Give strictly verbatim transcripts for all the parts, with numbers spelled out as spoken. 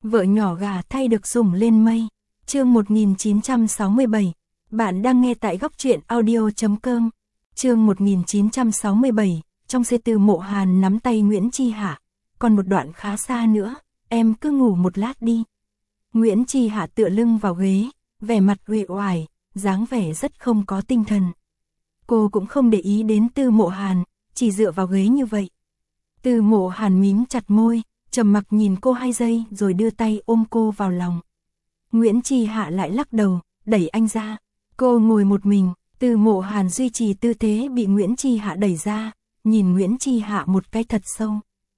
Vợ nhỏ gà thay được sủng lên mây. Chương một nghìn chín trăm sáu mươi bảy. Bạn đang nghe tại góc truyện audio chấm com. Chương một nghìn chín trăm sáu mươi bảy. Trong xe Từ Mộ Hàn nắm tay Nguyễn Chi Hạ. Còn một đoạn khá xa nữa, em cứ ngủ một lát đi. Nguyễn Chi Hạ tựa lưng vào ghế, vẻ mặt uể oải, dáng vẻ rất không có tinh thần. Cô cũng không để ý đến Từ Mộ Hàn, chỉ dựa vào ghế như vậy. Từ Mộ Hàn mím chặt môi, trầm mặc nhìn cô hai giây rồi đưa tay ôm cô vào lòng. Nguyễn Chi Hạ lại lắc đầu, đẩy anh ra. Cô ngồi một mình, Từ Mộ Hàn duy trì tư thế bị Nguyễn Chi Hạ đẩy ra, nhìn Nguyễn Chi Hạ một cái thật sâu.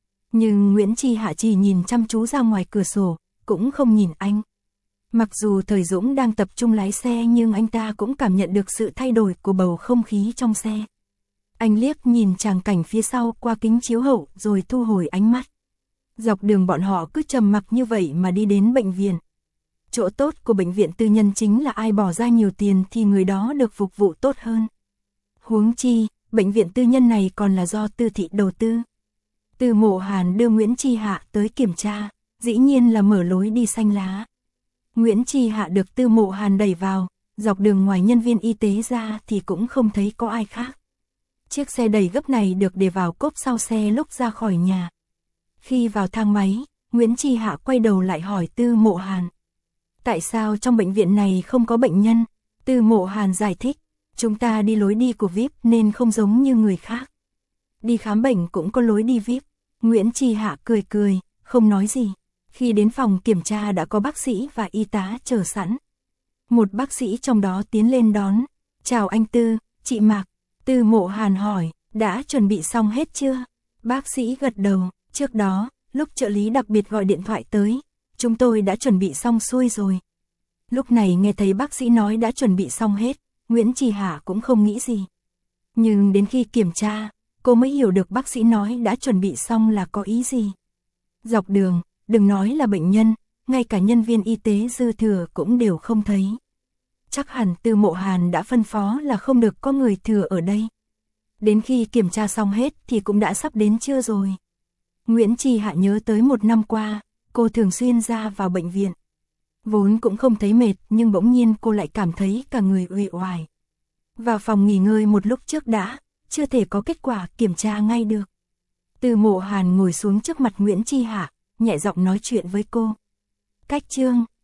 Nhưng Nguyễn Chi Hạ chỉ nhìn chăm chú ra ngoài cửa sổ, cũng không nhìn anh. Mặc dù Thời Dũng đang tập trung lái xe nhưng anh ta cũng cảm nhận được sự thay đổi của bầu không khí trong xe. Anh liếc nhìn tràng cảnh phía sau qua kính chiếu hậu rồi thu hồi ánh mắt. Dọc đường bọn họ cứ trầm mặc như vậy mà đi đến bệnh viện. Chỗ tốt của bệnh viện tư nhân chính là ai bỏ ra nhiều tiền thì người đó được phục vụ tốt hơn. Huống chi, bệnh viện tư nhân này còn là do Tư thị đầu tư. Từ Mộ Hàn đưa Nguyễn Chi Hạ tới kiểm tra, dĩ nhiên là mở lối đi xanh lá. Nguyễn Chi Hạ được Từ Mộ Hàn đẩy vào, dọc đường ngoài nhân viên y tế ra thì cũng không thấy có ai khác. Chiếc xe đẩy gấp này được để vào cốp sau xe lúc ra khỏi nhà. Khi vào thang máy, Nguyễn Chi Hạ quay đầu lại hỏi Từ Mộ Hàn. Tại sao trong bệnh viện này không có bệnh nhân? Từ Mộ Hàn giải thích, chúng ta đi lối đi của vi ai pi nên không giống như người khác. Đi khám bệnh cũng có lối đi vi ai pi. Nguyễn Chi Hạ cười cười, không nói gì. Khi đến phòng kiểm tra đã có bác sĩ và y tá chờ sẵn. Một bác sĩ trong đó tiến lên đón. Chào anh Tư, chị Mạc. Từ Mộ Hàn hỏi, đã chuẩn bị xong hết chưa? Bác sĩ gật đầu, trước đó, lúc trợ lý đặc biệt gọi điện thoại tới, chúng tôi đã chuẩn bị xong xuôi rồi. Lúc này nghe thấy bác sĩ nói đã chuẩn bị xong hết, Nguyễn Chi Hạ cũng không nghĩ gì. Nhưng đến khi kiểm tra, cô mới hiểu được bác sĩ nói đã chuẩn bị xong là có ý gì. Dọc đường, đừng nói là bệnh nhân, ngay cả nhân viên y tế dư thừa cũng đều không thấy. Chắc hẳn Từ Mộ Hàn đã phân phó là không được có người thừa ở đây. Đến khi kiểm tra xong hết thì cũng đã sắp đến trưa rồi. Nguyễn Chi Hạ nhớ tới một năm qua, cô thường xuyên ra vào bệnh viện. Vốn cũng không thấy mệt nhưng bỗng nhiên cô lại cảm thấy cả người uể oải. Vào phòng nghỉ ngơi một lúc trước đã, chưa thể có kết quả kiểm tra ngay được. Từ Mộ Hàn ngồi xuống trước mặt Nguyễn Chi Hạ, nhẹ giọng nói chuyện với cô. Cách Trương,